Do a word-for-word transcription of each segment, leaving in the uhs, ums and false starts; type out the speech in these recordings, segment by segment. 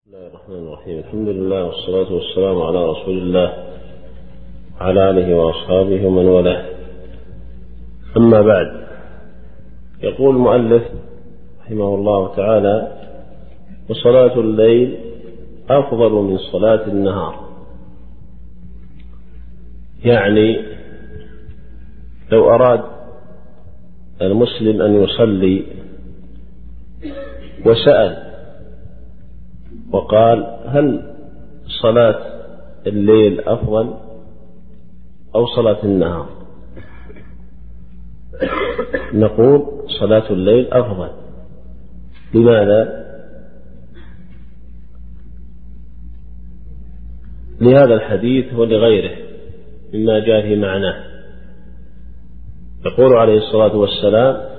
بسم الله الرحمن الرحيم. الحمد لله والصلاة والسلام على رسول الله وعلى آله وأصحابه ومن والاه. أما بعد، يقول المؤلف رحمه الله تعالى: وصلاة الليل أفضل من صلاة النهار. يعني لو أراد المسلم أن يصلي وسأل وقال: هل صلاة الليل أفضل أو صلاة النهار؟ نقول صلاة الليل أفضل. لماذا؟ لهذا الحديث ولغيره مما جاء في معناه. يقول عليه الصلاة والسلام: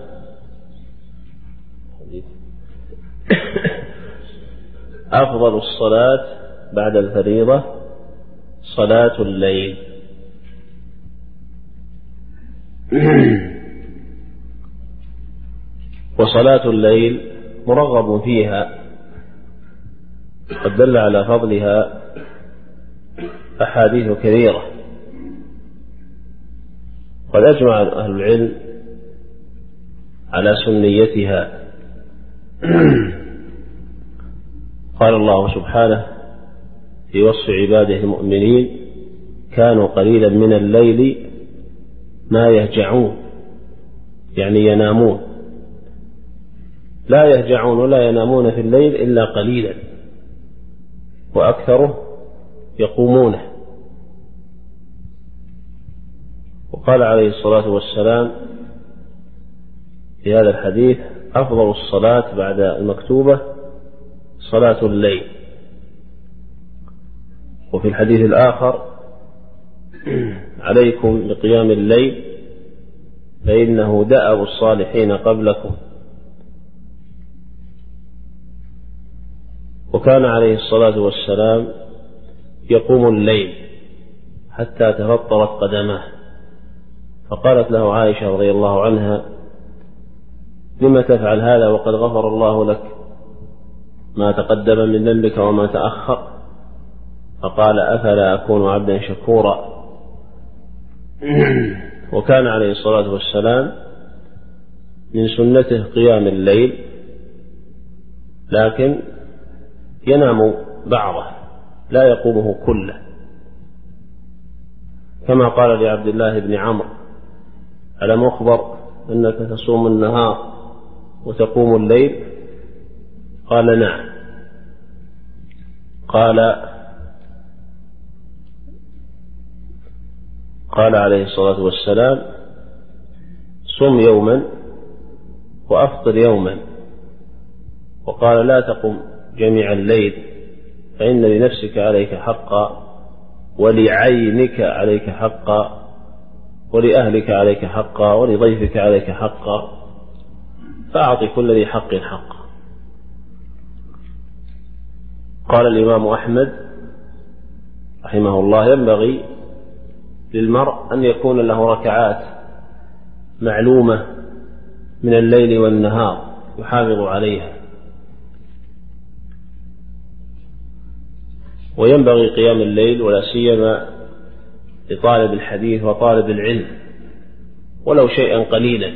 أفضل الصلاة بعد الفريضة صلاة الليل. وصلاة الليل مرغب فيها، قد دل على فضلها أحاديث كثيرة، قد أجمع أهل العلم على سنيتها. قال الله سبحانه في وصف عباده المؤمنين: كانوا قليلا من الليل ما يهجعون، يعني ينامون، لا يهجعون ولا ينامون في الليل إلا قليلا، وأكثره يقومونه. وقال عليه الصلاة والسلام في هذا الحديث: أفضل الصلاة بعد المكتوبة صلاة الليل. وفي الحديث الآخر: عليكم بقيام الليل فإنه دأب الصالحين قبلكم. وكان عليه الصلاة والسلام يقوم الليل حتى تفطرت قدماه، فقالت له عائشة رضي الله عنها: لم تفعل هذا وقد غفر الله لك ما تقدم من ذنبك وما تأخر؟ فقال: أفلا أكون عبدا شكورا. وكان عليه الصلاة والسلام من سنته قيام الليل، لكن ينام بعضه لا يقومه كله، كما قال لعبد الله بن عمرو: ألم أخبر أنك تصوم النهار وتقوم الليل؟ قال: نعم. قال قال عليه الصلاة والسلام: صم يوما وأفطر يوما. وقال: لا تقم جميع الليل، فإن لنفسك عليك حقا، ولعينك عليك حقا، ولأهلك عليك حقا، ولضيفك عليك حقا، فأعط كل ذي حق حقا. قال الإمام أحمد رحمه الله: ينبغي للمرء أن يكون له ركعات معلومة من الليل والنهار يحافظ عليها، وينبغي قيام الليل ولا سيما لطالب الحديث وطالب العلم، ولو شيئا قليلا.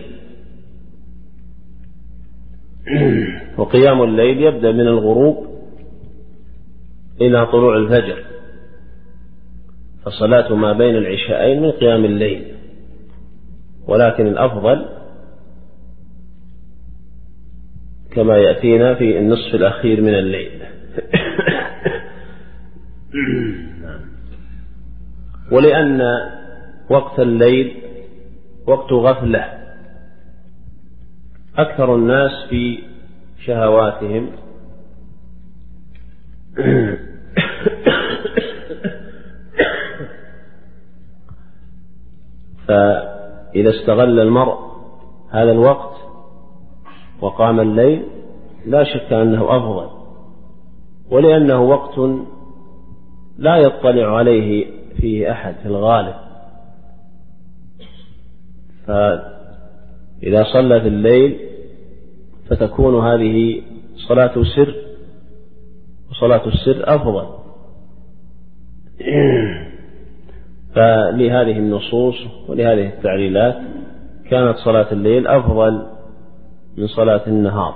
وقيام الليل يبدأ من الغروب إلى طلوع الفجر، فصلاة ما بين العشاءين من قيام الليل، ولكن الأفضل كما يأتينا في النصف الأخير من الليل. ولأن وقت الليل وقت غفلة، أكثر الناس في شهواتهم، فإذا استغل المرء هذا الوقت وقام الليل لا شك أنه أفضل، ولأنه وقت لا يطلع عليه فيه أحد في الغالب، فإذا صلى في الليل فتكون هذه صلاة سر وصلاة السر أفضل. فلهذه النصوص ولهذه التعليلات كانت صلاة الليل أفضل من صلاة النهار.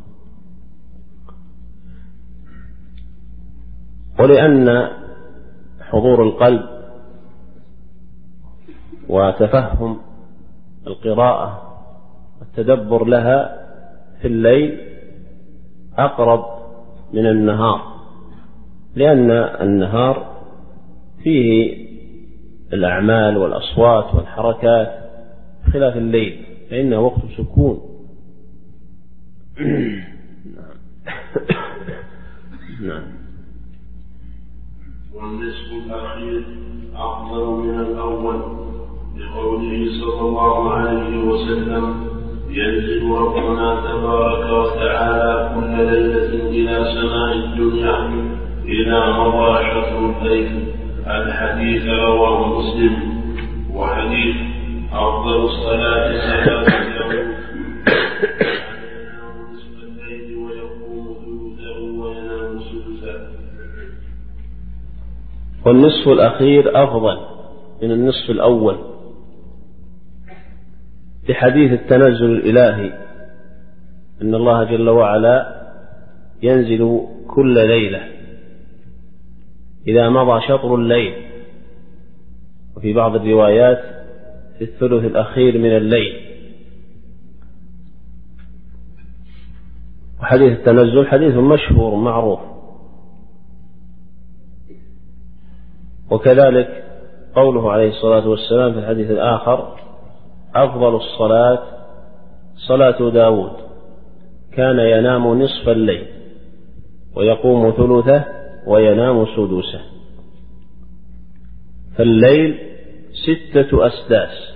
ولأن حضور القلب وتفهم القراءة والتدبر لها في الليل أقرب من النهار، لأن النهار فيه الأعمال والأصوات والحركات خلاف الليل فإنه وقت سكون. نعم. والنصف الأخير أفضل من الأول لقوله صلى الله عليه وسلم: ينزل ربنا تبارك وتعالى كل ليلة إلى سماء الدنيا إلى مضى شطر الليل. الحديث رواه مسلم. وحديث أفضل الصلاة صلاة اليوم ينام نصف الليل ويقوم ثلثه وينام سدسه. والنصف الأخير أفضل من النصف الأول في حديث التنزل الإلهي أن الله جل وعلا ينزل كل ليلة إذا مضى شطر الليل، وفي بعض الروايات في الثلث الأخير من الليل. وحديث التنزل حديث مشهور معروف. وكذلك قوله عليه الصلاة والسلام في الحديث الآخر: أفضل الصلاة صلاة داود كان ينام نصف الليل ويقوم ثلثه وينام سدسه. فالليل ستة أسداس،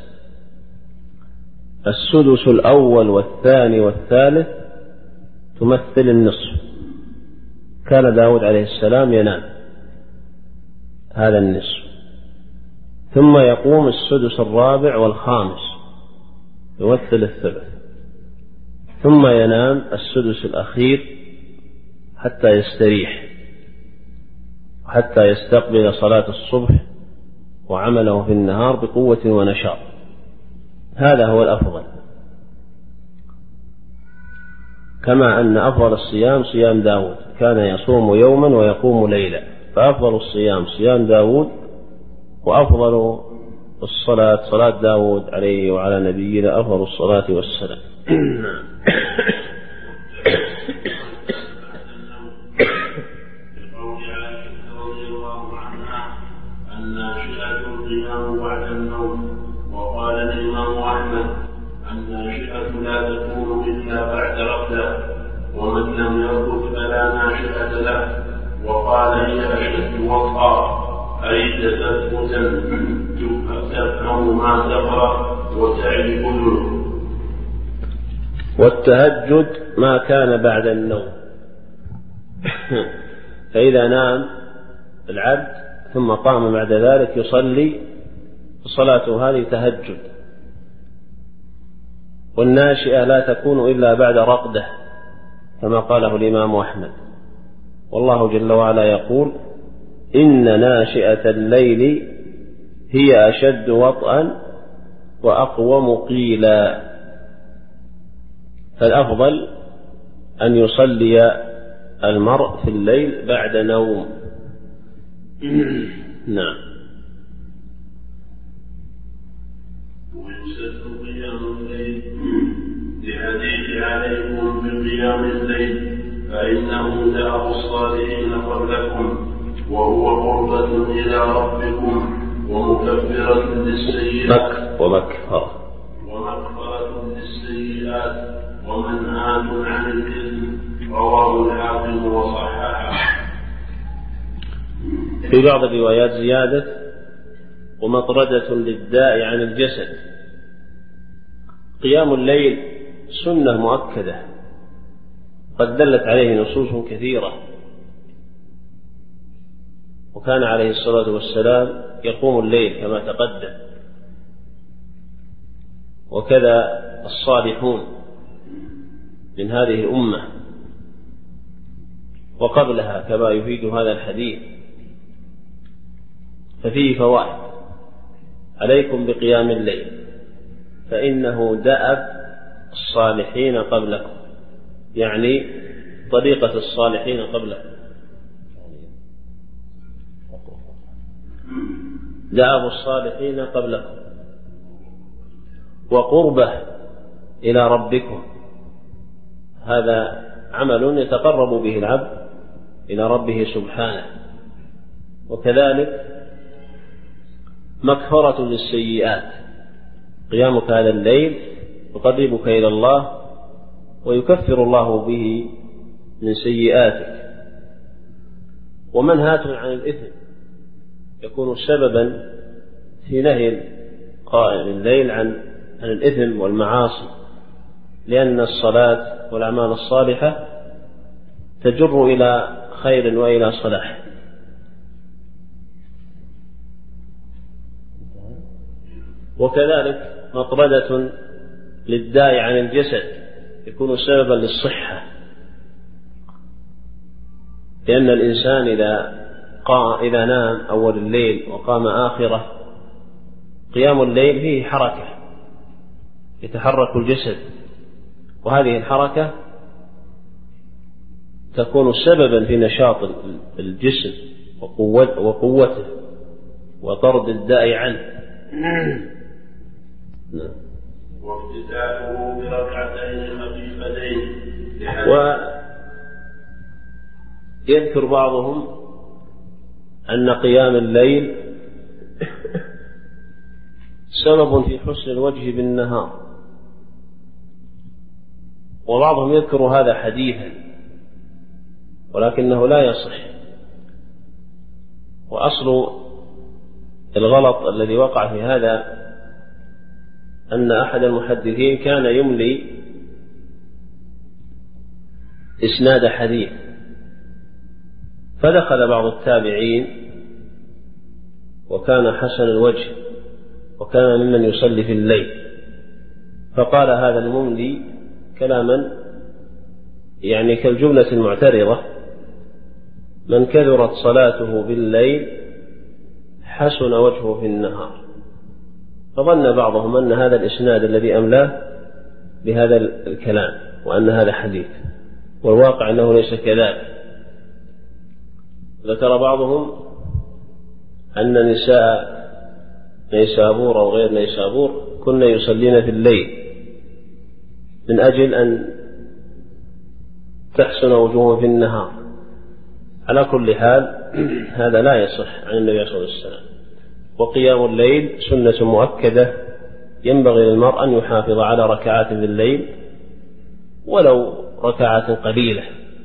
السدس الأول والثاني والثالث تمثل النصف. كان داود عليه السلام ينام هذا النصف، ثم يقوم السدس الرابع والخامس يمثل الثلث، ثم ينام السدس الأخير حتى يستريح وحتى يستقبل صلاة الصبح وعمله في النهار بقوة ونشاط. هذا هو الأفضل. كما أن أفضل الصيام صيام داود كان يصوم يوما ويقوم ليلا، فأفضل الصيام صيام داود، وأفضل الصلاة صلاة داود عليه وعلى نبينا أفضل الصلاة والسلام. وقال الإمام أحمد: الناشئة لا تكون إلا بعد رقدة، ومن لم يرقد فلا ناشئة له. وقال: هي أشد وطئا، أي تثبتا تفهم ما تقرأ وتعي أذنه. والتهجد ما كان بعد النوم. فإذا نام العبد ثم قام بعد ذلك يصلي، صلاته هذه تهجد. والناشئة لا تكون إلا بعد رقدة كما قاله الإمام أحمد. والله جل وعلا يقول: إن ناشئة الليل هي أشد وطئا وأقوم قيلا. فالأفضل أن يصلي المرء في الليل بعد نوم. نعم. ويسد قيام الليل لحديث عليكم بقيام الليل فإنه دأب الصالحين قبلكم، وهو قربة إلى ربكم ومكفرة للسيئات ومكفرة ومغفرة للسيئات ومنهاة عن الإثم. رواه الحاكم وصححه. في بعض الروايات زيادة: ومطردة للداء عن الجسد. قيام الليل سنة مؤكدة قد دلت عليه نصوص كثيرة، وكان عليه الصلاة والسلام يقوم الليل كما تقدم، وكذا الصالحون من هذه الأمة. وقبلها كما يفيد هذا الحديث، ففيه فوائد. عليكم بقيام الليل فإنه دأب الصالحين قبلكم، يعني طريقة الصالحين قبلكم، دأب الصالحين قبلكم، وقربه إلى ربكم، هذا عمل يتقرب به العبد إلى ربه سبحانه. وكذلك مكفرة للسيئات، قيامك هذا الليل يقربك إلى الله ويكفر الله به من سيئاتك. ومنهاة عن الإثم يكون سببا في نهي قائم الليل عن عن الإثم والمعاصي، لأن الصلاة والأعمال الصالحة تجر إلى خير وإلى صلاح. وكذلك مطردة للداء عن الجسد، يكون سببا للصحة، لأن الإنسان إذا قام إذا نام أول الليل وقام آخره، قيام الليل فيه حركة يتحرك الجسد، وهذه الحركة تكون سببا في نشاط الجسم وقوته وطرد الداء عنه. وافتتاحه بركعتين خفيفتين. ويذكر بعضهم أن قيام الليل سبب في حسن الوجه بالنهار، وبعضهم يذكر هذا حديثا ولكنه لا يصح. وأصل الغلط الذي وقع في هذا أن أحد المحدثين كان يملي إسناد حديث، فدخل بعض التابعين وكان حسن الوجه وكان ممن يصلي في الليل، فقال هذا المملي كلاما يعني كالجملة المعترضة: من كثرت صلاته بالليل حسن وجهه في النهار. فظن بعضهم أن هذا الإسناد الذي أملاه بهذا الكلام وأن هذا حديث، والواقع أنه ليس كذلك. ذكر بعضهم أن نساء نيسابور أو غير نيسابور كن يصلين في الليل من أجل أن تحسن وجوههم في النهار. على كل حال هذا لا يصح عن النبي صلى الله عليه وسلم. وقيام الليل سنة مؤكدة، ينبغي للمرء أن يحافظ على ركعات بالليل ولو ركعات قليلة.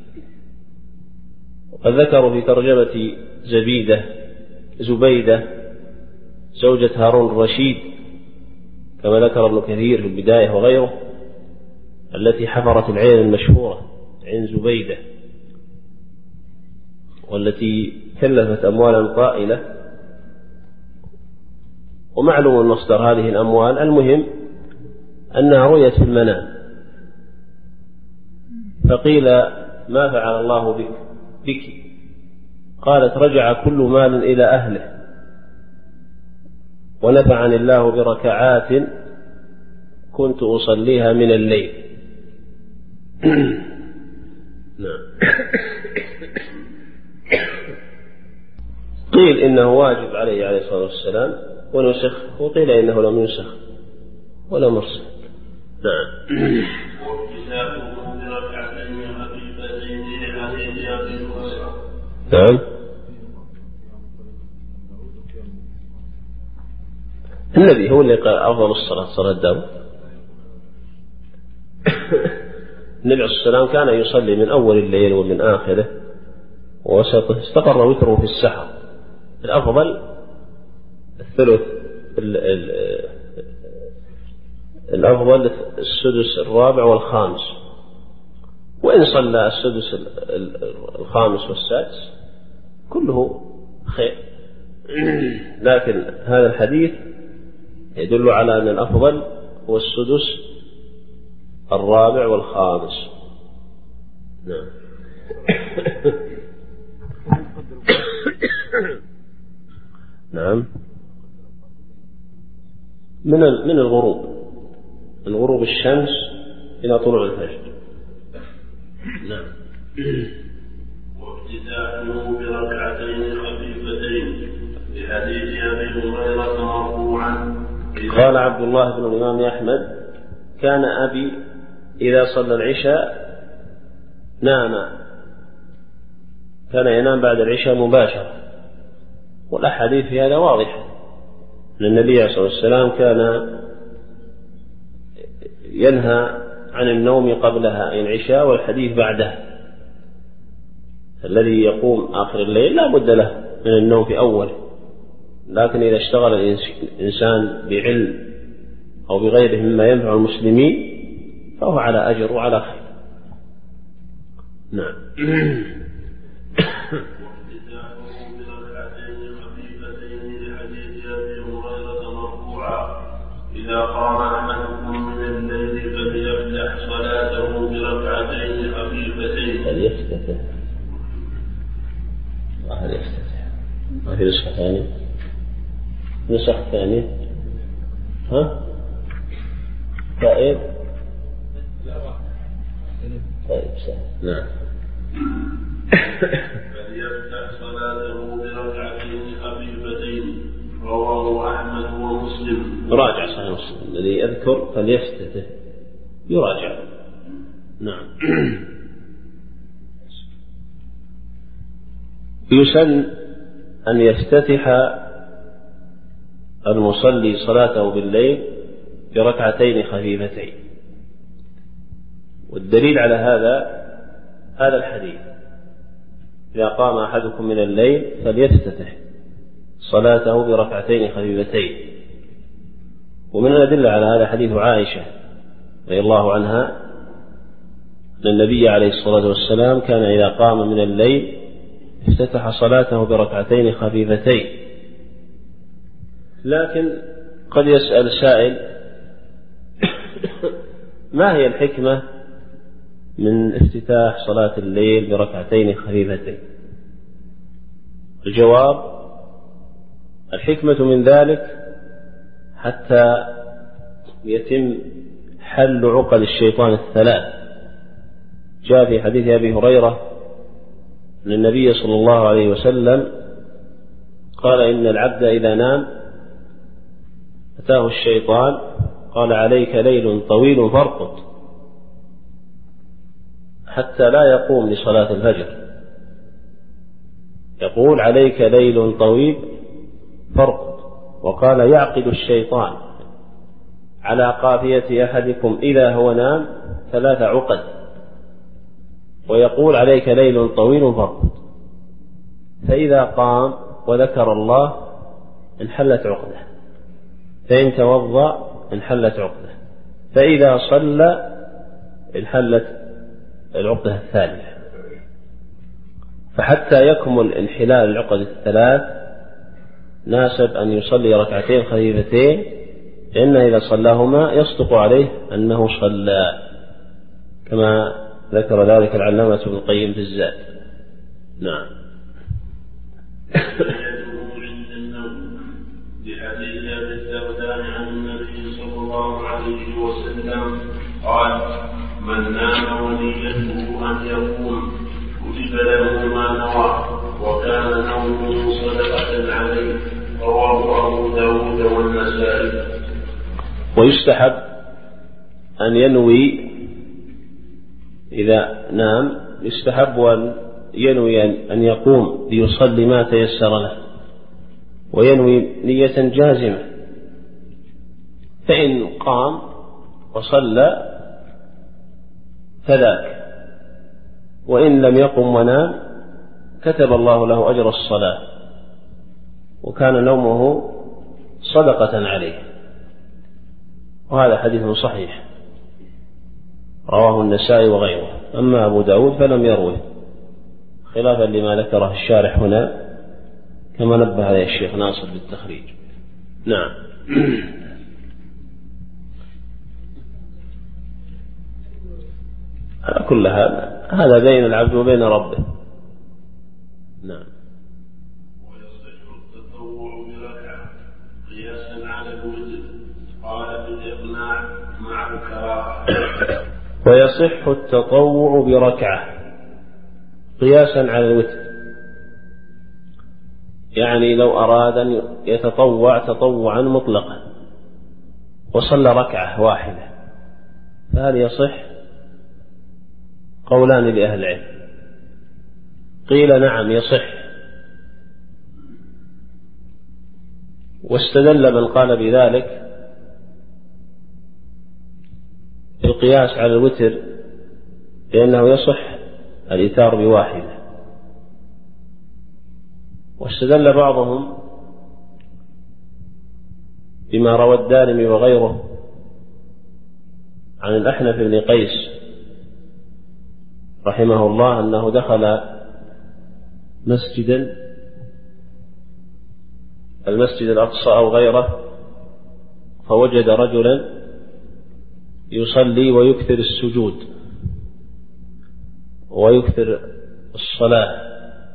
وقد ذكروا في ترجمة زبيدة زبيدة زوجة هارون الرشيد كما ذكر ابن كثير في البداية وغيره، التي حفرت العين المشهورة عين زبيدة، والتي كلفت أموالا طائلة، ومعلوم مصدر هذه الأموال. المهم أنها رؤيت في المنام، فقيل ما فعل الله بك بك قالت رجع كل مال إلى أهله ونفعني الله بركعات كنت أصليها من الليل. نعم. قيل إنه واجب عليه عليه الصلاة والسلام ونسخ، وقيل إنه لم ينسخ ولا مرسل. نعم. نعم. النبي هو اللي قال أفضل الصلاة صلاة داود. النبي عليه الصلاة والسلام كان يصلي من أول الليل ومن آخره ووسطه، استقر وتره في السحر. الأفضل الثلث الأفضل السدس الرابع والخامس، وإن صلى السدس الخامس والسادس كله خير. لكن هذا الحديث يدل على أن الأفضل هو السدس الرابع والخامس. نعم. نعم، من من الغروب، من غروب الشمس إلى طلوع الفجر. نعم. وافتتاحه بركعتين خفيفتين لحديث أبي هريرة مرفوعا. قال عبد الله بن الإمام أحمد: كان أبي إذا صلى العشاء نام، كان ينام بعد العشاء مباشرة. والأحاديث في هذا واضحة، أن النبي عليه الصلاة والسلام كان ينهى عن النوم قبلها أي العشاء والحديث بعدها. الذي يقوم آخر الليل لا بد له من النوم في أوله، لكن إذا اشتغل الإنسان بعلم أو بغيره مما ينفع المسلمين فهو على أجر وعلى خير. نعم. إذا قام أحدكم من الليل فليفتح صلاته بركعتين خفيفتين. فليفتح ما فليفتح ما في نسخة ثانية، نسخة ثانية ها طيب طيب سهل. نعم. فليفتح صلاته بركعتين خفيفتين. رواه أحمد ومسلم. راجع صحيح مسلم الذي يذكر فليفتته يراجع. نعم. يسن أن يفتتح المصلي صلاته بالليل بركعتين خفيفتين، والدليل على هذا هذا الحديث: إذا قام أحدكم من الليل فليفتتح صلاته بركعتين خفيفتين. ومن الأدلة على هذا حديث عائشة رضي الله عنها أن النبي عليه الصلاة والسلام كان إذا قام من الليل افتتح صلاته بركعتين خفيفتين. لكن قد يسأل سائل: ما هي الحكمة من افتتاح صلاة الليل بركعتين خفيفتين؟ الجواب: الحكمة من ذلك حتى يتم حل عقد الشيطان الثلاث. جاء في حديث أبي هريرة أن النبي صلى الله عليه وسلم قال: إن العبد إذا نام أتاه الشيطان قال: عليك ليل طويل فارقد، حتى لا يقوم لصلاة الفجر. يقول: عليك ليل طويل فارقد. وقال: يعقد الشيطان على قافية أحدكم إذا هو نام ثلاث عقد، ويقول: عليك ليل طويل فارقد. فإذا قام وذكر الله انحلت عقده، فإن توضأ انحلت عقده، فإذا صلى انحلت العقدة الثالثة. فحتى يكمل انحلال العقد الثلاث ناسب أن يصلي ركعتين خفيفتين، لأن إذا صلاهما يصدق عليه أنه صلى، كما ذكر ذلك العلامة ابن القيم في الزاد. نعم. لحديث أبي الدرداء عن النبي صلى الله عليه وسلم قال: من نام ونيته أن يقوم كتب له ما نوى، وكان نومه صدقة عليه. رواه أبو داود والنسائي. ويستحب أن ينوي إذا نام، يستحب أن ينوي أن يقوم ليصلي ما تيسر له، وينوي نية جازمة. فإن قام وصلى فذاك، وإن لم يقم ونام كتب الله له أجر الصلاة، وكان نومه صدقة عليه. وهذا حديث صحيح رواه النسائي وغيره. أما أبو داود فلم يروه، خلافا لما ذكره الشارح هنا، كما نبه عليه الشيخ ناصر بالتخريج. نعم. على كل هذا هذا بين العبد وبين ربه. نعم. ويصح التطوع بركعة قياسا على الوتر، قال بالإقناع مع الكراهة. ويصح التطوع بركعة قياسا على الوتر، يعني لو أراد أن يتطوع تطوعا مطلقا وصلى ركعة واحدة فهل يصح؟ قولان لأهل العلم. قيل نعم يصح، واستدل من قال بذلك القياس على الوتر لأنه يصح الإيتار بواحدة، واستدل بعضهم بما روى الدارمي وغيره عن الأحنف بن قيس رحمه الله أنه دخل مسجدا المسجد الأقصى أو غيره فوجد رجلا يصلي ويكثر السجود ويكثر الصلاة،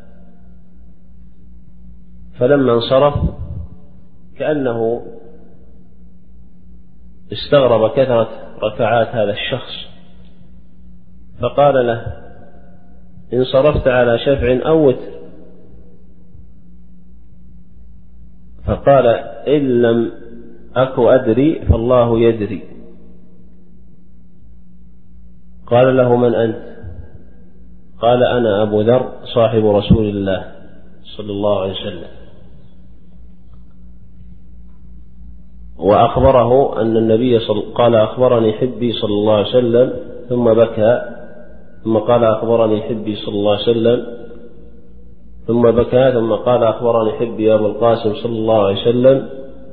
فلما انصرف كأنه استغرب كثرة ركعات هذا الشخص فقال له: إن صرفت على شفع أو وتر؟ فقال: إن لم أك أدري فالله يدري. قال له: من أنت؟ قال: أنا أبو ذر صاحب رسول الله صلى الله عليه وسلم. وأخبره أن النبي صل... قال: أخبرني حبي صلى الله عليه وسلم، ثم بكى، ثم قال: أخبرني حبي صلى الله عليه وسلم، ثم بكى، ثم قال: أخبرني حبي أبو القاسم صلى الله عليه وسلم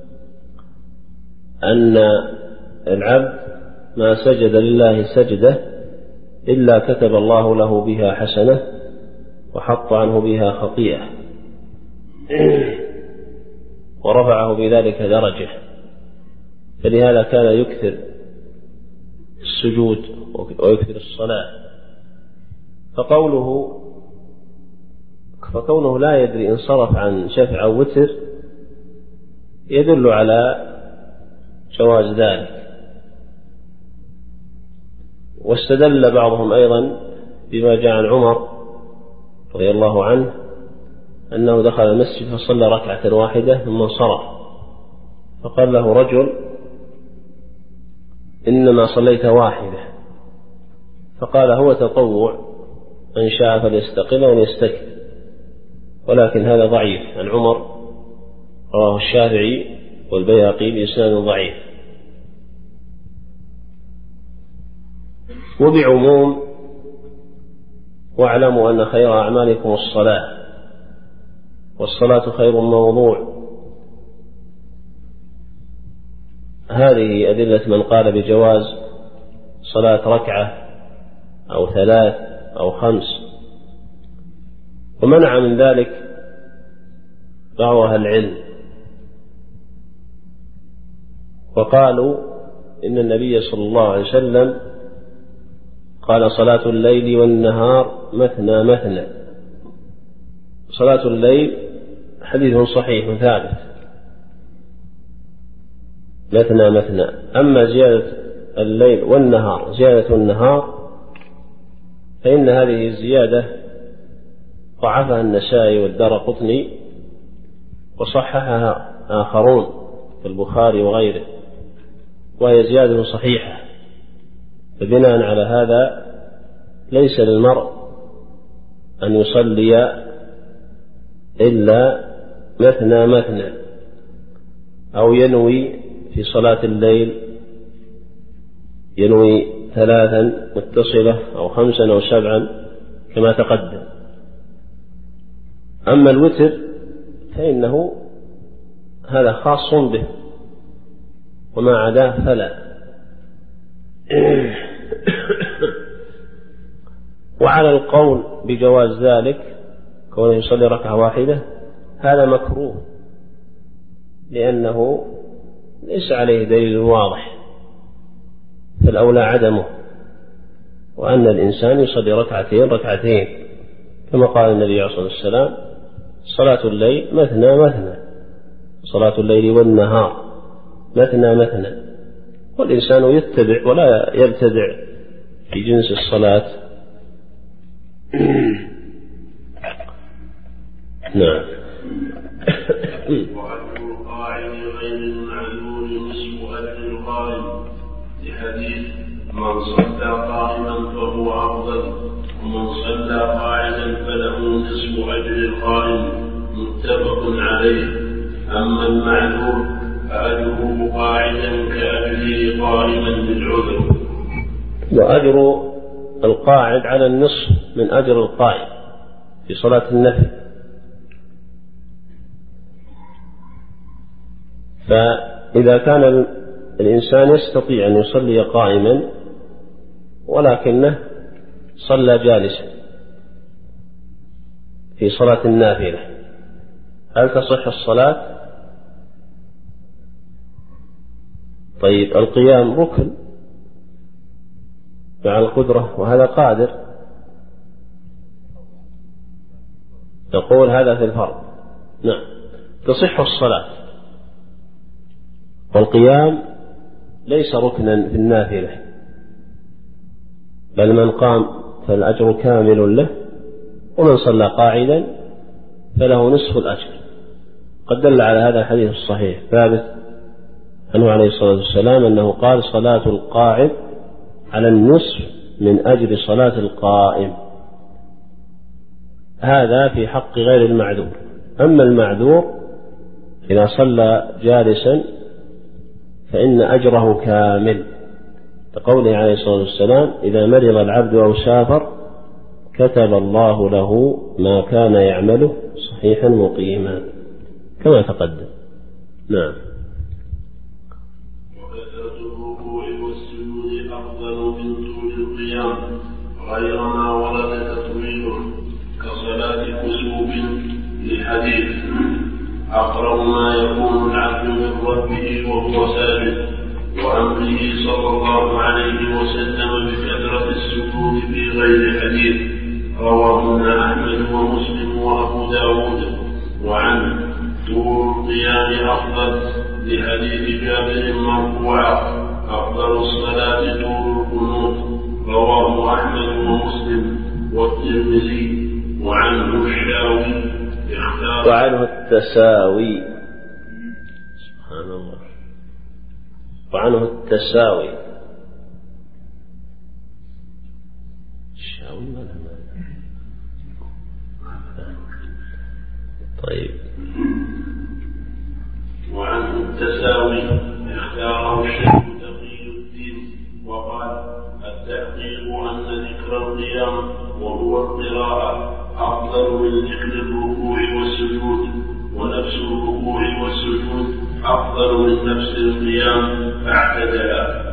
أن العبد ما سجد لله سجدة إلا كتب الله له بها حسنة وحط عنه بها خطيئة، ورفعه بذلك درجة، فلهذا كان يكثر السجود ويكثر الصلاة. فقوله فكونه لا يدري إن صرف عن شفع أو وتر يدل على جواز ذلك. واستدل بعضهم أيضا بما جاء عن عمر رضي الله عنه أنه دخل المسجد فصلى ركعة واحدة ثم انصرف، فقال له رجل: إنما صليت واحدة. فقال: هو تطوع، من شاء فليستقل وليستكبر. ولكن هذا ضعيف عن عمر، رواه الشافعي والبيهقي بإسناد ضعيف. وبعموم: واعلموا أن خير أعمالكم الصلاة، والصلاة خير موضوع. هذه أدلة من قال بجواز صلاة ركعة أو ثلاث أو خمس. ومنع من ذلك بعض أهل العلم وقالوا إن النبي صلى الله عليه وسلم قال: صلاة الليل والنهار مثنى مثنى. صلاة الليل حديث صحيح ثابت، مثنى مثنى. أما زيادة الليل والنهار، زيادة النهار، فإن هذه الزيادة ضعفها النسائي والدارقطني وصححها آخرون كالبخاري وغيره، وهي زيادة صحيحة. فبناء على هذا ليس للمرء أن يصلي إلا مثنى مثنى، أو ينوي في صلاة الليل ينوي ثلاثا متصلة أو خمسا أو سبعا كما تقدم. أما الوتر فإنه هذا خاص به، وما عداه فلا. وعلى القول بجواز ذلك كونه يصلي ركعة واحدة هذا مكروه، لأنه ليس عليه دليل واضح، فالأولى عدمه. وأن الإنسان يصلي ركعتين ركعتين كما قال النبي عليه الصلاة والسلام: صلاة الليل مثنى مثنى، صلاة الليل والنهار مثنى مثنى. والإنسان يتبع ولا يبتدع في جنس الصلاة. نعم. وأجر القاعد غير المعلول نصف أجر القائم، لحديث: من صلى قائما فهو أفضل، ومن صلى قاعدا فله نصف أجر القائم، متفق عليه. أما المعلول فأجره قاعدا كأجره قائما بالعذر. وأجر القاعد على النصف من أجر القائم في صلاة النفل. فإذا كان الإنسان يستطيع أن يصلي قائما ولكنه صلى جالسا في صلاة النافلة، هل تصح الصلاة؟ طيب، القيام ركن مع القدرة وهذا قادر، نقول هذا في الفرض. نعم، تصح الصلاة. والقيام ليس ركنا في النافلة، بل من قام فالأجر كامل له، ومن صلى قاعدا فله نصف الأجر. قد دل على هذا الحديث الصحيح ثابت عنه عليه الصلاة والسلام أنه قال: صلاة القاعد على النصف من أجر صلاة القائم. هذا في حق غير المعذور. أما المعذور إذا صلى جالسا فإن أجره كامل، كقوله عليه الصلاة والسلام: إذا مرض العبد أو سافر كتب الله له ما كان يعمله صحيحا مقيما، كما تقدم. نعم. وكثرة الركوع والسجود أفضل من طول القيام، غير ما ورد تطويله كصلاة كسوف، لحديث: أقرب ما يكون العبد من ربه وهو ساجد، وأمره صلى الله عليه وسلم بكثرة السجود في غير حديث، رواه أحمد ومسلم وأبو داود. وعن طول القيام أفضل، لحديث جابر مرفوعا: أفضل الصلاة طول القنوت، رواه أحمد ومسلم والترمذي. وعنه الشاوي وعنه التساوي سبحان الله وعنه التساوي الشاوي ما له. طيب. وعنه التساوي اختاره الشيخ تقي الدين وقال: التحقيق أن ذكر القيام وهو القراءة أفضل من ذكر الركوع والسجود، ونفس الركوع والسجود أفضل من نفس القيام، فاعتدلا.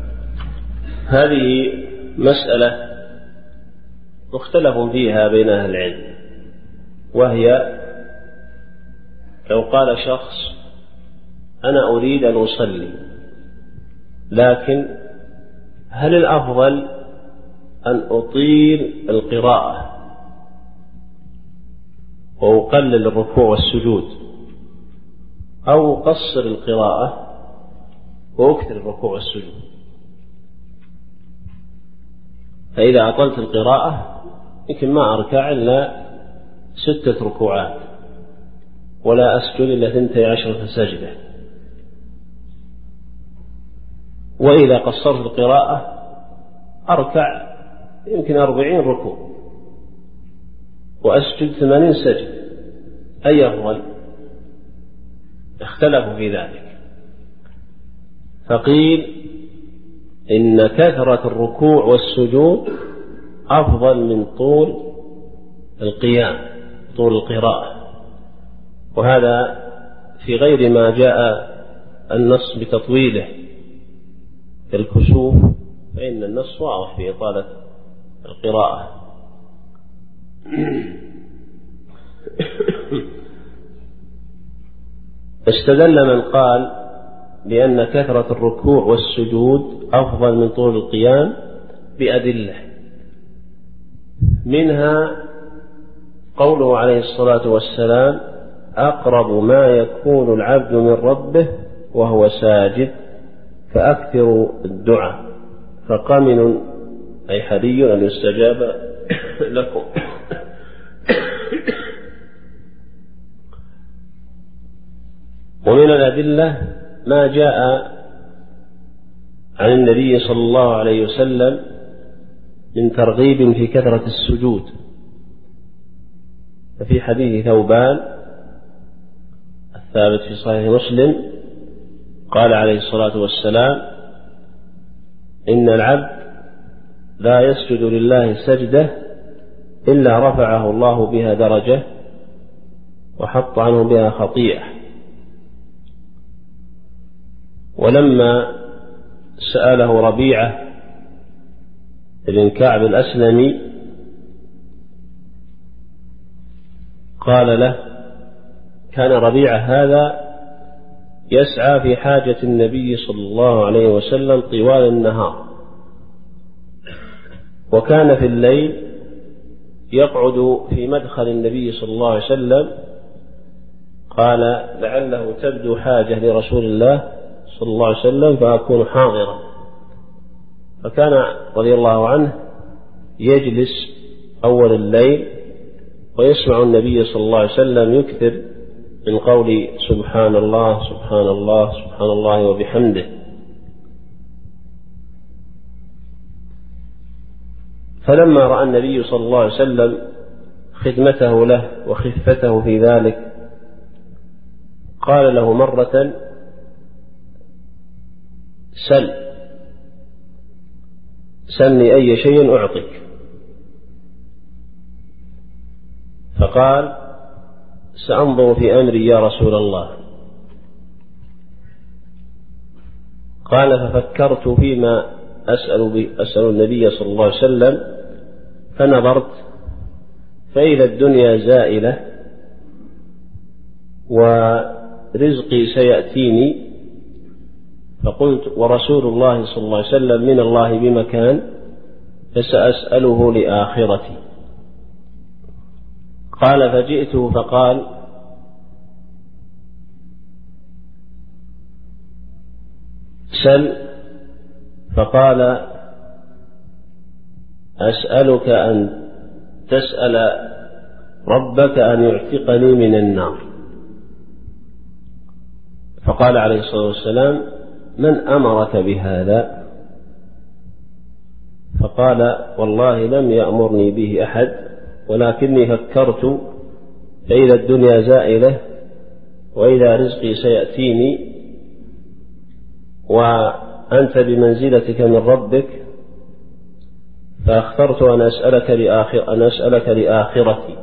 هذه مسألة مختلف فيها بين أهل العلم، وهي: لو قال شخص: أنا أريد أن أصلي، لكن هل الأفضل أن أطيل القراءة وأقلل الركوع والسجود، أو أقصر القراءة وأكثر الركوع والسجود؟ فإذا أطلت القراءة يمكن ما أركع إلا ستة ركوعات، ولا أسجد إلا ثنتي عشرة سجدة. وإذا قصرت القراءة أركع يمكن أربعين ركوع وأسجد ثمانين سجدة. أي أفضل؟ اختلفوا في ذلك، فقيل إن كثرة الركوع والسجود أفضل من طول القيام، طول القراءة. وهذا في غير ما جاء النص بتطويله كالكسوف، فإن النص واضح في إطالة القراءة. استدل من قال بأن كثرة الركوع والسجود أفضل من طول القيام بأدلة. منها قوله عليه الصلاة والسلام: أقرب ما يكون العبد من ربه وهو ساجد فأكثروا الدعاء فقمن أي حري أن يستجاب لكم. ومن الأدلة ما جاء عن النبي صلى الله عليه وسلم من ترغيب في كثرة السجود، ففي حديث ثوبان الثابت في صحيح مسلم قال عليه الصلاة والسلام: إن العبد لا يسجد لله سجدة إلا رفعه الله بها درجة وحط عنه بها خطيئة. ولما سأله ربيعة بن كعب الأسلمي قال له: كان ربيعة هذا يسعى في حاجة النبي صلى الله عليه وسلم طوال النهار، وكان في الليل يقعد في مدخل النبي صلى الله عليه وسلم. قال: لعله تبدو حاجة لرسول الله صلى الله عليه وسلم فأكون حاضرا. فكان رضي الله عنه يجلس أول الليل ويسمع النبي صلى الله عليه وسلم يكثر من قول سبحان الله سبحان الله سبحان الله وبحمده. فلما رأى النبي صلى الله عليه وسلم خدمته له وخفته في ذلك قال له مرة: سل سلني أي شيء أعطيك. فقال: سأنظر في أمري يا رسول الله. قال: ففكرت فيما أسأل, أسأل النبي صلى الله عليه وسلم فنظرت فإذا الدنيا زائلة ورزقي سيأتيني، فقلت: ورسول الله صلى الله عليه وسلم من الله بمكان، فسأسأله لآخرتي. قال: فجئته فقال: سل. فقال: أسألك أن تسأل ربك أن يعتقني من النار. فقال عليه الصلاة والسلام: من أمرك بهذا؟ فقال: والله لم يأمرني به أحد، ولكني فكرت فإذا الدنيا زائلة وإذا رزقي سيأتيني وأنت بمنزلتك من ربك، فاخترت أن أسألك لآخر أن أسألك لآخرتي.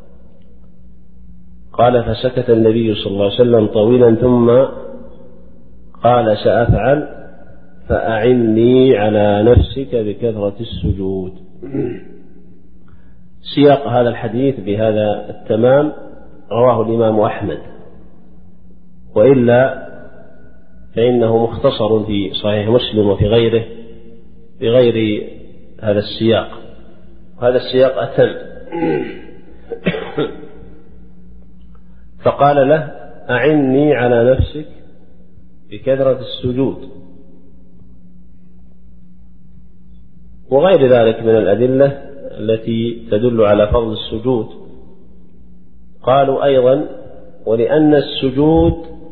قال: فسكت النبي صلى الله عليه وسلم طويلا ثم قال: سأفعل، فأعني على نفسك بكثرة السجود. سياق هذا الحديث بهذا التمام رواه الإمام أحمد، وإلا فإنه مختصر في صحيح مسلم وفي غيره بغير هذا السياق، وهذا السياق أتم. فقال له: أعني على نفسك بكثرة السجود. وغير ذلك من الأدلة التي تدل على فضل السجود. قالوا أيضا: ولأن السجود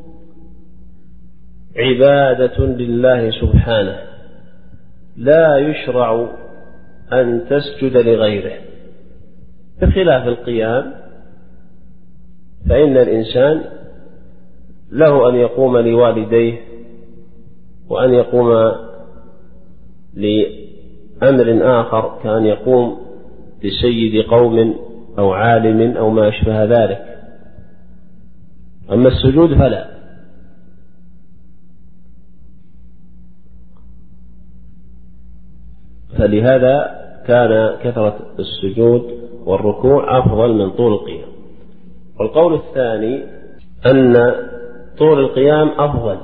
عبادة لله سبحانه لا يشرع أن تسجد لغيره، بخلاف القيام فإن الإنسان له أن يقوم لوالديه وأن يقوم لأمر آخر كأن يقوم لسيد قوم أو عالم أو ما أشبه ذلك. أما السجود فلا. فلهذا كان كثرة السجود والركوع أفضل من طول القيام. والقول الثاني أن طول القيام أفضل،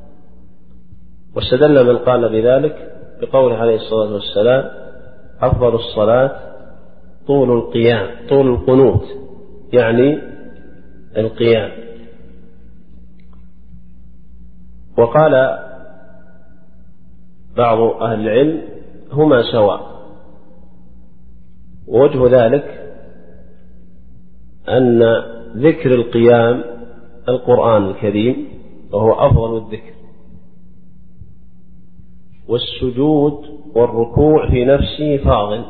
واستدل من قال بذلك بقوله عليه الصلاة والسلام: أفضل الصلاة طول القيام، طول القنوت يعني القيام. وقال بعض أهل العلم هما سواء، ووجه ذلك أن ذكر القيام القرآن الكريم وهو أفضل الذكر، والسجود والركوع في نفسه فاضل،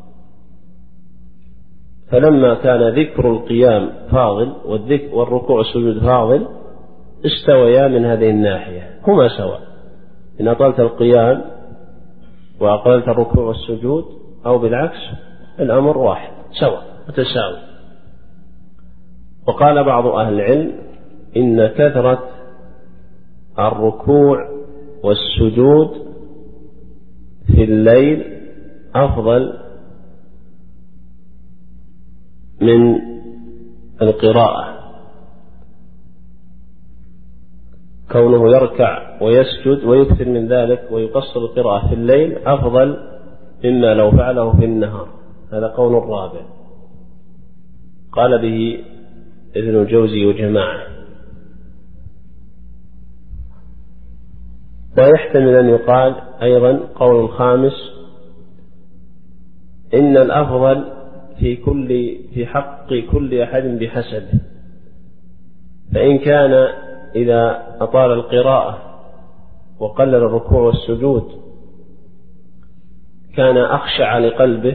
فلما كان ذكر القيام فاضل والذكر والركوع والسجود فاضل استويا من هذه الناحية، هما سواء، إن أطلت القيام وأقللت الركوع والسجود أو بالعكس الأمر واحد سواء متساوي. وقال بعض أهل العلم إن كثرة الركوع والسجود في الليل أفضل من القراءة، كونه يركع ويسجد ويكثر من ذلك ويقصر القراءة في الليل أفضل مما لو فعله في النهار. هذا قول الرابع قال به ابن الجوزي وجماعة. ويحتمل أن يقال أيضا قول الخامس إن الأفضل في كل في حق كل أحد بحسبه، فإن كان إذا أطال القراءة وقلل الركوع والسجود كان أخشع لقلبه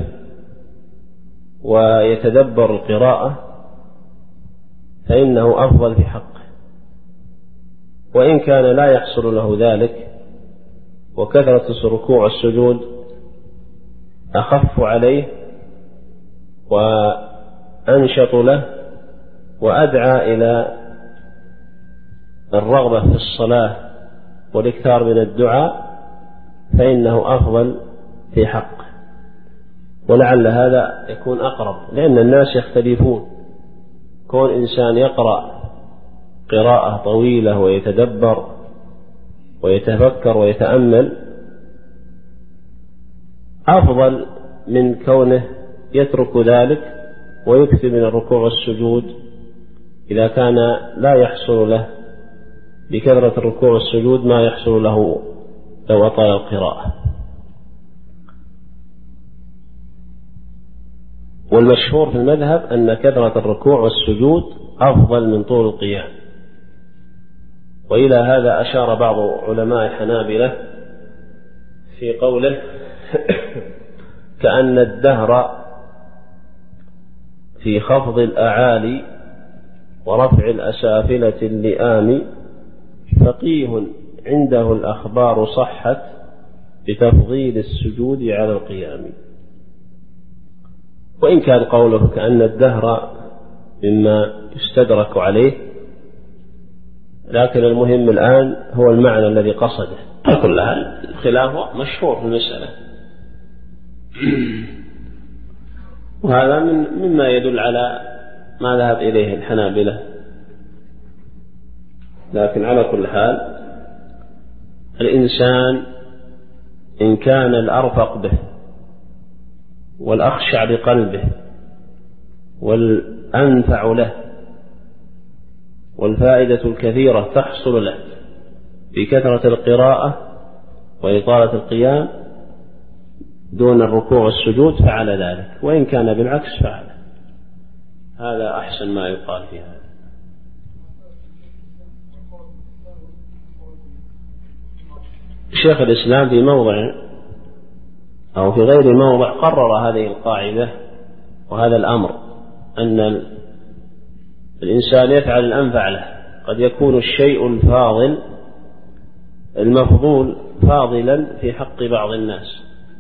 ويتدبر القراءة فإنه أفضل في حقه، وإن كان لا يحصل له ذلك وكثرة الركوع والسجود أخف عليه وأنشط له وأدعى إلى الرغبة في الصلاة والإكثار من الدعاء فإنه أفضل في حقه. ولعل هذا يكون أقرب، لأن الناس يختلفون، كون إنسان يقرأ قراءة طويلة ويتدبر ويتفكر ويتأمل أفضل من كونه يترك ذلك ويكثر من الركوع والسجود إذا كان لا يحصل له بكثرة الركوع والسجود ما يحصل له لو أطال القراءة. والمشهور في المذهب أن كثرة الركوع والسجود أفضل من طول القيام، وإلى هذا أشار بعض علماء الحنابلة في قوله كأن الدهر في خفض الأعالي ورفع الأسافلة اللئام، فقيه عنده الأخبار صحت بتفضيل السجود على القيام. وإن كان قوله كأن الدهر مما يستدرك عليه، لكن المهم الآن هو المعنى الذي قصده. كلها الخلاف مشهور في المسألة، وهذا من مما يدل على ما ذهب إليه الحنابلة. لكن على كل حال الإنسان إن كان الأرفق به والأخشع بقلبه والأنفع له والفائدة الكثيرة تحصل له بكثرة القراءة وإطالة القيام دون الركوع والسجود فعل ذلك، وإن كان بالعكس فعل. هذا أحسن ما يقال في هذا. شيخ الإسلام في موضع أو في غير موضع قرر هذه القاعدة وهذا الأمر، أن الإنسان يفعل الأنفع له. قد يكون الشيء الفاضل المفضول فاضلا في حق بعض الناس.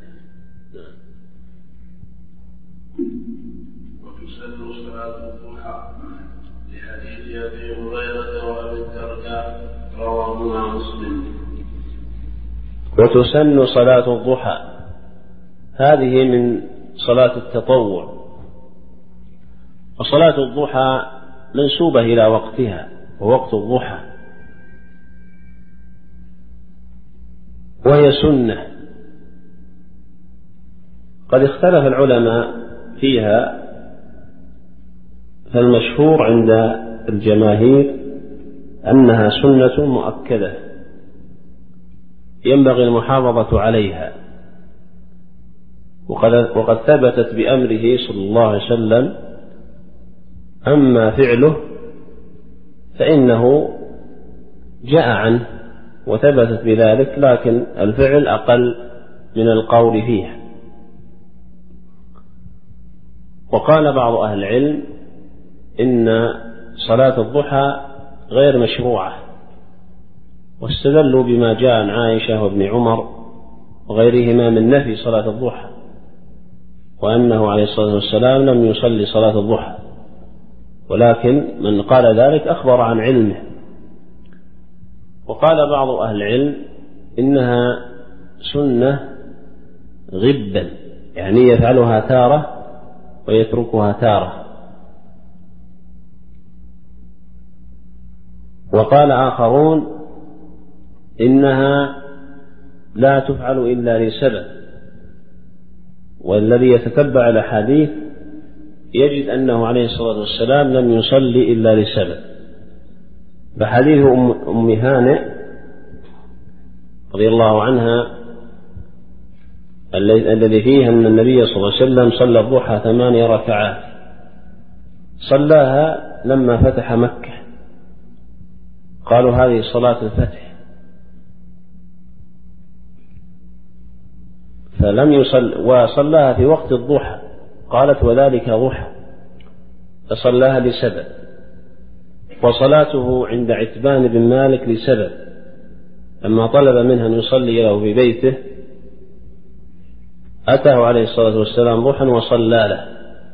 وتسن صلاة الضحى لحديث أبي هريرة وأبي الدرداء رواه مسلم. وتسن صلاة الضحى هذه من صلاة التطوع، وصلاة الضحى منسوبة إلى وقتها ووقت الضحى، وهي سنة. قد اختلف العلماء فيها فالمشهور عند الجماهير أنها سنة مؤكدة ينبغي المحافظة عليها، وقد ثبتت بأمره صلى الله عليه وسلم. أما فعله فإنه جاء عنه وثبتت بذلك، لكن الفعل أقل من القول فيه. وقال بعض أهل العلم إن صلاة الضحى غير مشروعة، واستدلوا بما جاء عن عائشة وابن عمر وغيرهما من نفي صلاة الضحى، وأنه عليه الصلاة والسلام لم يصلي صلاة الضحى، ولكن من قال ذلك أخبر عن علمه. وقال بعض أهل العلم إنها سنة غبا، يعني يفعلها تارة ويتركها تارة. وقال آخرون إنها لا تفعل إلا لسبب، والذي يتتبع الأحاديث يجد أنه عليه الصلاة والسلام لم يصلي إلا لسبب. فحديث أم هانئ رضي الله عنها الذي فيه أن النبي صلى الله عليه وسلم صلى الضحى ثماني ركعات، صلاها لما فتح مكة، قالوا هذه صلاة الفتح، فلم يصل وصلاها في وقت الضحى، قالت وذلك ضحى، فصلاها لسبب. وصلاته عند عتبان بن مالك لسبب، لما طلب منها أن يصلي له في بيته أتاه عليه الصلاة والسلام ضحى وصلى له.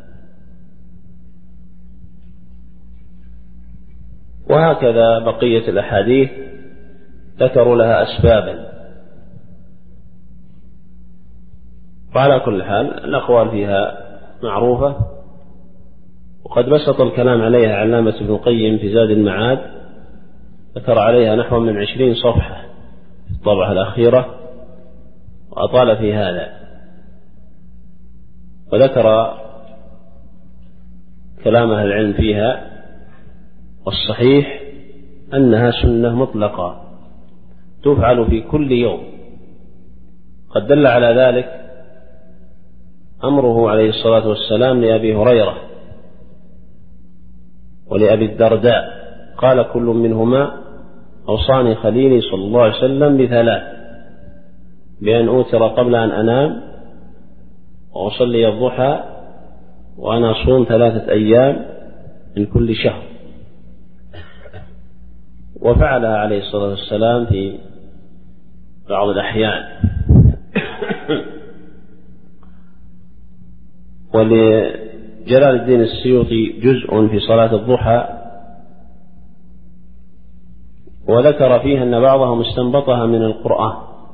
وهكذا بقية الأحاديث ذكروا لها أسبابا. وعلى كل حال الأقوال فيها معروفة، وقد بسط الكلام عليها علامة ابن القيم في زاد المعاد، ذكر عليها نحو من عشرين صفحة في الطبعة الأخيرة، وأطال في هذا، وذكر كلام أهل العلم فيها. والصحيح أنها سنة مطلقة تفعل في كل يوم. قد دل على ذلك أمره عليه الصلاة والسلام لأبي هريرة ولأبي الدرداء، قال كل منهما أوصاني خليلي صلى الله عليه وسلم بثلاث: بأن أوتر قبل أن أنام، وأصلي الضحى، وأن أصوم ثلاثة أيام من كل شهر. وفعلها عليه الصلاة والسلام في بعض الأحيان. ولجلال الدين السيوطي جزء في صلاة الضحى، وذكر فيها أن بعضهم استنبطها من القرآن.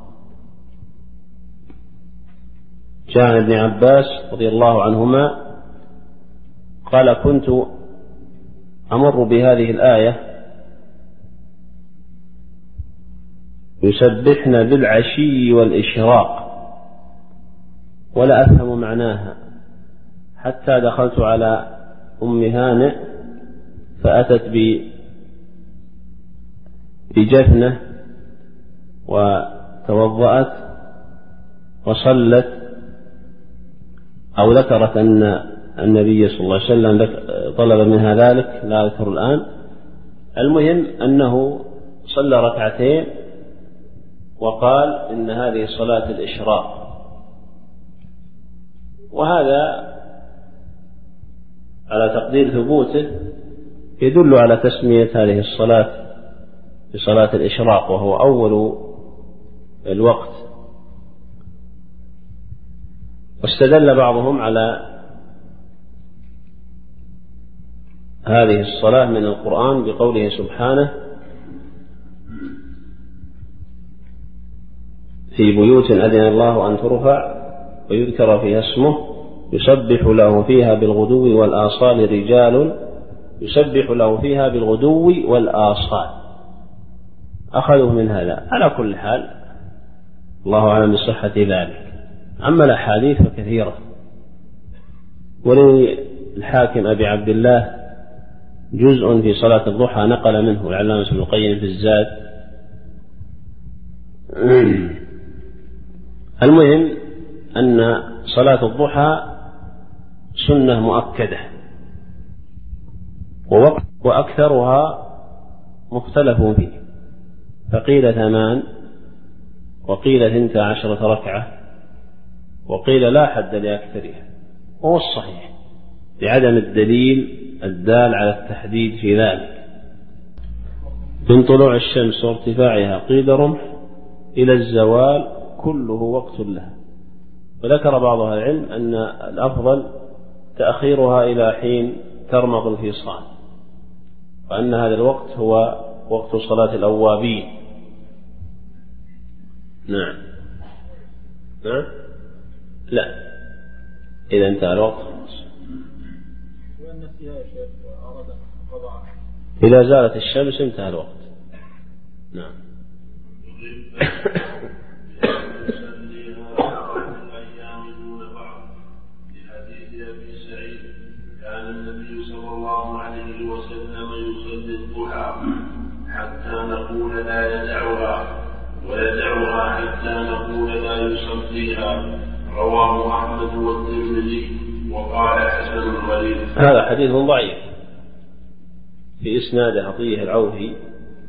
جاء عن ابن عباس رضي الله عنهما قال: كنت أمر بهذه الآية: يسبحن بالعشي والإشراق، ولا أفهم معناها، حتى دخلت على أم هانئ فأتت بجفنة وتوضأت وصلت، أو ذكرت أن النبي صلى الله عليه وسلم طلب منها ذلك، لا أذكر الآن. المهم أنه صلى ركعتين وقال إن هذه صلاة الإشراق. وهذا على تقدير ثبوته يدل على تسمية هذه الصلاة بصلاة الإشراق، وهو أول الوقت. واستدل بعضهم على هذه الصلاة من القرآن بقوله سبحانه: في بيوت أذن الله أن ترفع ويذكر فيها اسمه يسبح له فيها بالغدو والآصال رجال يسبح له فيها بالغدو والآصال. أخذوا من هذا. على كل حال الله أعلم بصحة ذلك. أما الأحاديث فكثيرة، وللحاكم أبي عبد الله جزء في صلاة الضحى نقل منه العلامة ابن القيم في الزاد. المهم أن صلاة الضحى سنة مؤكدة، وأكثرها مختلف فيه، فقيل ثمان وقيل ثنتا عشرة ركعة وقيل لا حد لأكثرها، وهو الصحيح لعدم الدليل الدال على التحديد في ذلك. من طلوع الشمس وارتفاعها قيد رمح إلى الزوال كله وقت لها. وذكر بعض أهل العلم أن الأفضل تأخيرها إلى حين ترمض الفصال، وأن هذا الوقت هو وقت صلاة الأوابين. نعم نعم لا إذا انتهى الوقت إذا زالت الشمس انتهى الوقت. نعم كان النبي صلى الله عليه وسلم يصلي الضحى حتى نقول لا يدعها ويدعها حتى نقول لا يصليها. رواه أحمد والترمذي وقال حسن غريب. هذا حديث ضعيف في إسناد عطية العوفي.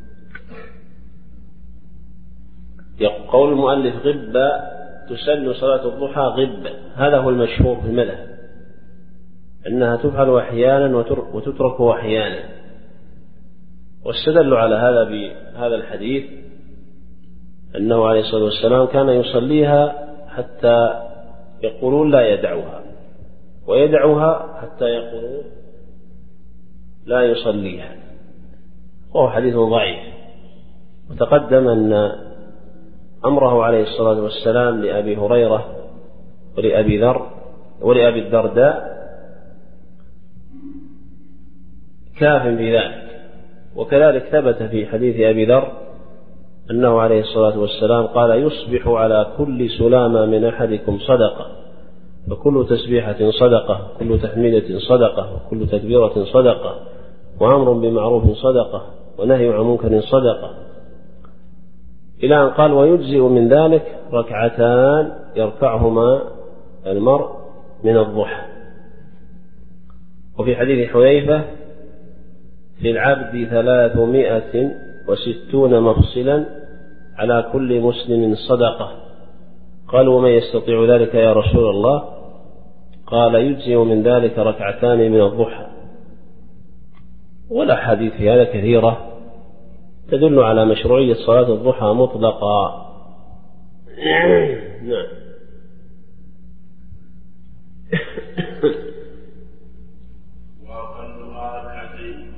يقول المؤلف غبة تسن صلاة الضحى غبة، هذا هو المشهور في المذهب أنها تفعل أحيانا وتترك أحيانا، واستدلوا على هذا بهذا الحديث أنه عليه الصلاة والسلام كان يصليها حتى يقولون لا يدعوها، ويدعوها حتى يقولون لا يصليها، وهو حديث ضعيف. وتقدم أن أمره عليه الصلاة والسلام لأبي هريرة ولأبي ذر ولأبي الدرداء كاف في ذلك. وكذلك ثبت في حديث أبي ذر أنه عليه الصلاة والسلام قال يصبح على كل سلامة من أحدكم صدقة، وكل تسبيحة صدقة، كل تحميدة صدقة، وكل تكبيرة صدقة، وأمر بمعروف صدقة، ونهي عن منكر صدقة، إلى أن قال ويجزئ من ذلك ركعتان يركعهما المرء من الضحى. وفي حديث حذيفة في العبد ثلاثمائة وستون مفصلا على كل مسلم صدقة. قالوا ومن يستطيع ذلك يا رسول الله؟ قال يجزئ من ذلك ركعتان من الضحى. والأحاديث في هذا كثيرة تدل على مشروعية صلاة الضحى مطلقا. نعم. وأقلها ركعتين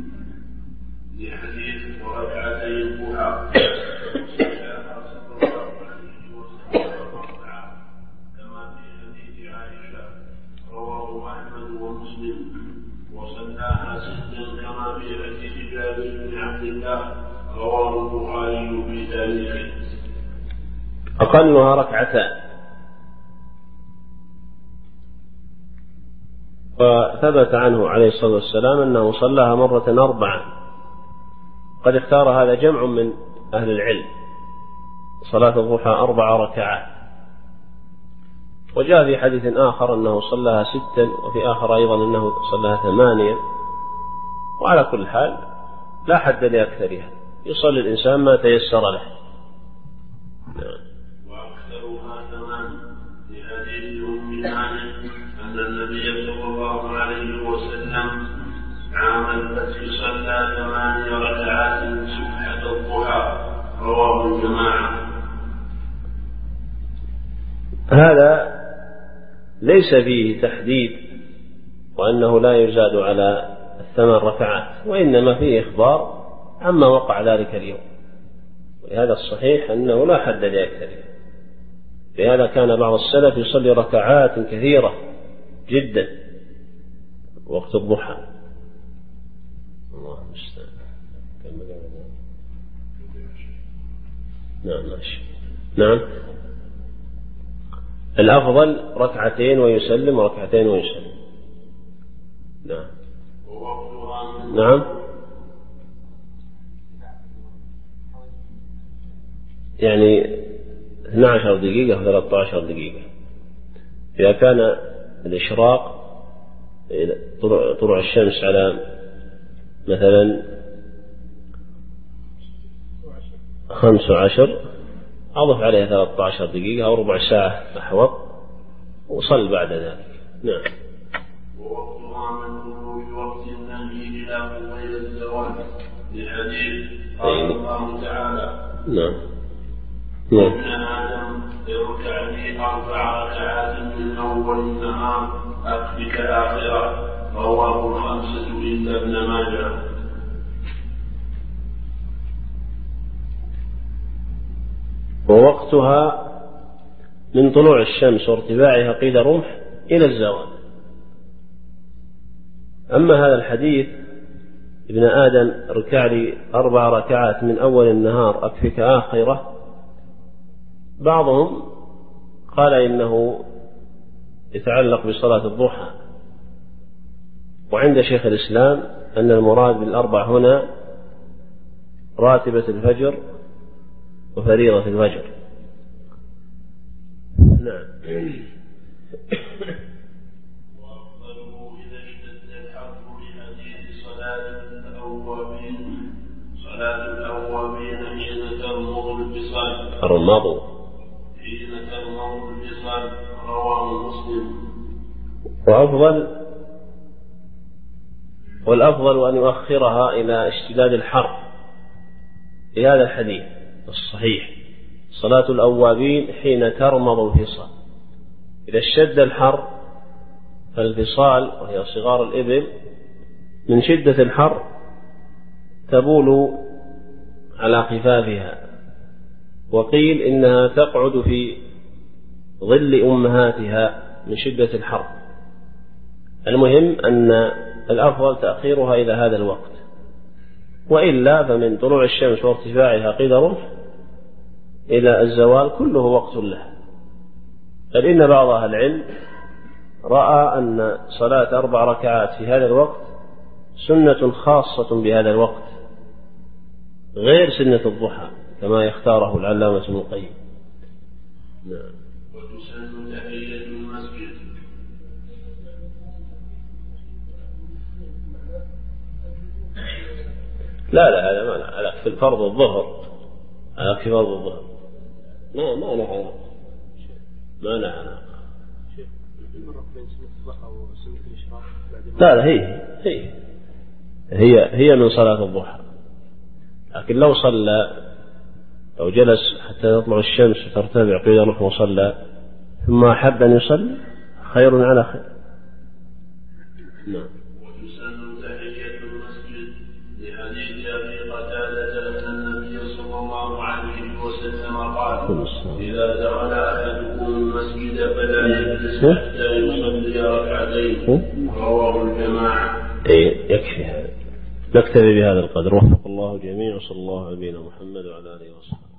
لحديث وركعتي الضحى كما في حديث عائشة رواه أحمد ومسلم، وصلاها ستا كما في حديث جابر بن عبد الله رواه البخاري في تاريخه. أقلها ركعتان. وثبت عنه عليه الصلاة والسلام أنه صلاها مرة أربعة، قد اختار هذا جمع من أهل العلم، صلاة الضحى أربع ركعات. وجاء في حديث آخر أنه صلاها ستا، وفي آخر أيضا أنه صلاها ثمانية. وعلى كل حال لا حد لأكثرها، يصلي الإنسان ما تيسر له. وأكثرها ثمان لحديث أم هانئ أن النبي صلى الله عليه وسلم عام الفتح صلى ثماني ركعات سبحة الضحى رواه الجماعة. هذا ليس فيه تحديد وأنه لا يزاد على الثمان ركعات، وإنما فيه إخبار عما وقع ذلك اليوم. ولهذا الصحيح أنه لا حد لأكثره. لهذا كان بعض السلف يصلي ركعات كثيرة جدا وقت الضحى. الله المستعان. نعم ماشي. نعم الأفضل ركعتين ويسلم وركعتين ويسلم. نعم. نعم. يعني اثنتي عشرة دقيقة و ثلاثة عشر دقيقة. إذا كان الإشراق طلوع الشمس على مثلا خمس وعشر، أضف عليها ثلاثة عشر دقيقة أو ربع ساعة أحوط وصل بعد ذلك. نعم. ووقتها من طلوع وقت النهي إلى قبيل الزوال لحديث قال الله تعالى: نعم. ابن آدم اركع لي أربع ركعات من أول النهار أكفك آخرة. رواه الخمسة إلا ابن ماجه. ووقتها من طلوع الشمس وارتفاعها قيد رمح إلى الزوال. أما هذا الحديث ابن آدم اركع لي أربع ركعات من أول النهار أكفك آخرة، بعضهم قال إنه يتعلق بصلاة الضحى، وعند شيخ الإسلام أن المراد بالأربع هنا راتبة الفجر وفريضة الفجر. نعم. وأفضله إذا اشتد الحر لحديث صلاة الأوابين صلاة الأوابين حين ترمض الفصال ترمض حين ترمض الفصال. رواه مسلم. وأفضل والأفضل أن يؤخرها إلى اشتداد الحر لهذا الحديث الصحيح: صلاة الأوابين حين ترمض الفصال. إذا اشتد الحر فالفصال وهي صغار الإبل من شدة الحر تبول على خفافها، وقيل إنها تقعد في ظل أمهاتها من شدة الحر. المهم أن الأفضل تأخيرها إلى هذا الوقت، وإلا فمن طلوع الشمس وارتفاعها قيد رمح إلى الزوال كله وقت له. بل إن بعض أهل العلم رأى أن صلاة أربع ركعات في هذا الوقت سنة خاصة بهذا الوقت غير سنة الضحى كما يختاره العلامة ابن القيم. نعم. وتسن تحية المسجد. لا لا هذا ما لا في الفرض الظهر، على في فرض الظهر ما ما له علاقة، ما له علاقة. لا لا هي هي هي هي من صلاة الضحى، لكن لو صلى لو جلس حتى تطلع الشمس وترتفع قيل له وصلى ثم أحب أن يصلي خير على خير. نعم. وتسن تحية المسجد لحديث أبي قتادة أن النبي صلى الله عليه وسلم قال: إذا دخل أحدكم المسجد فلا يجلس حتى يصلي ركعتين. رواه الجماعة. إيه يكفي هذا، نكتفي بهذا القدر. وفق الله جميعا. صلى الله على نبينا محمد وعلى آله وصحبه.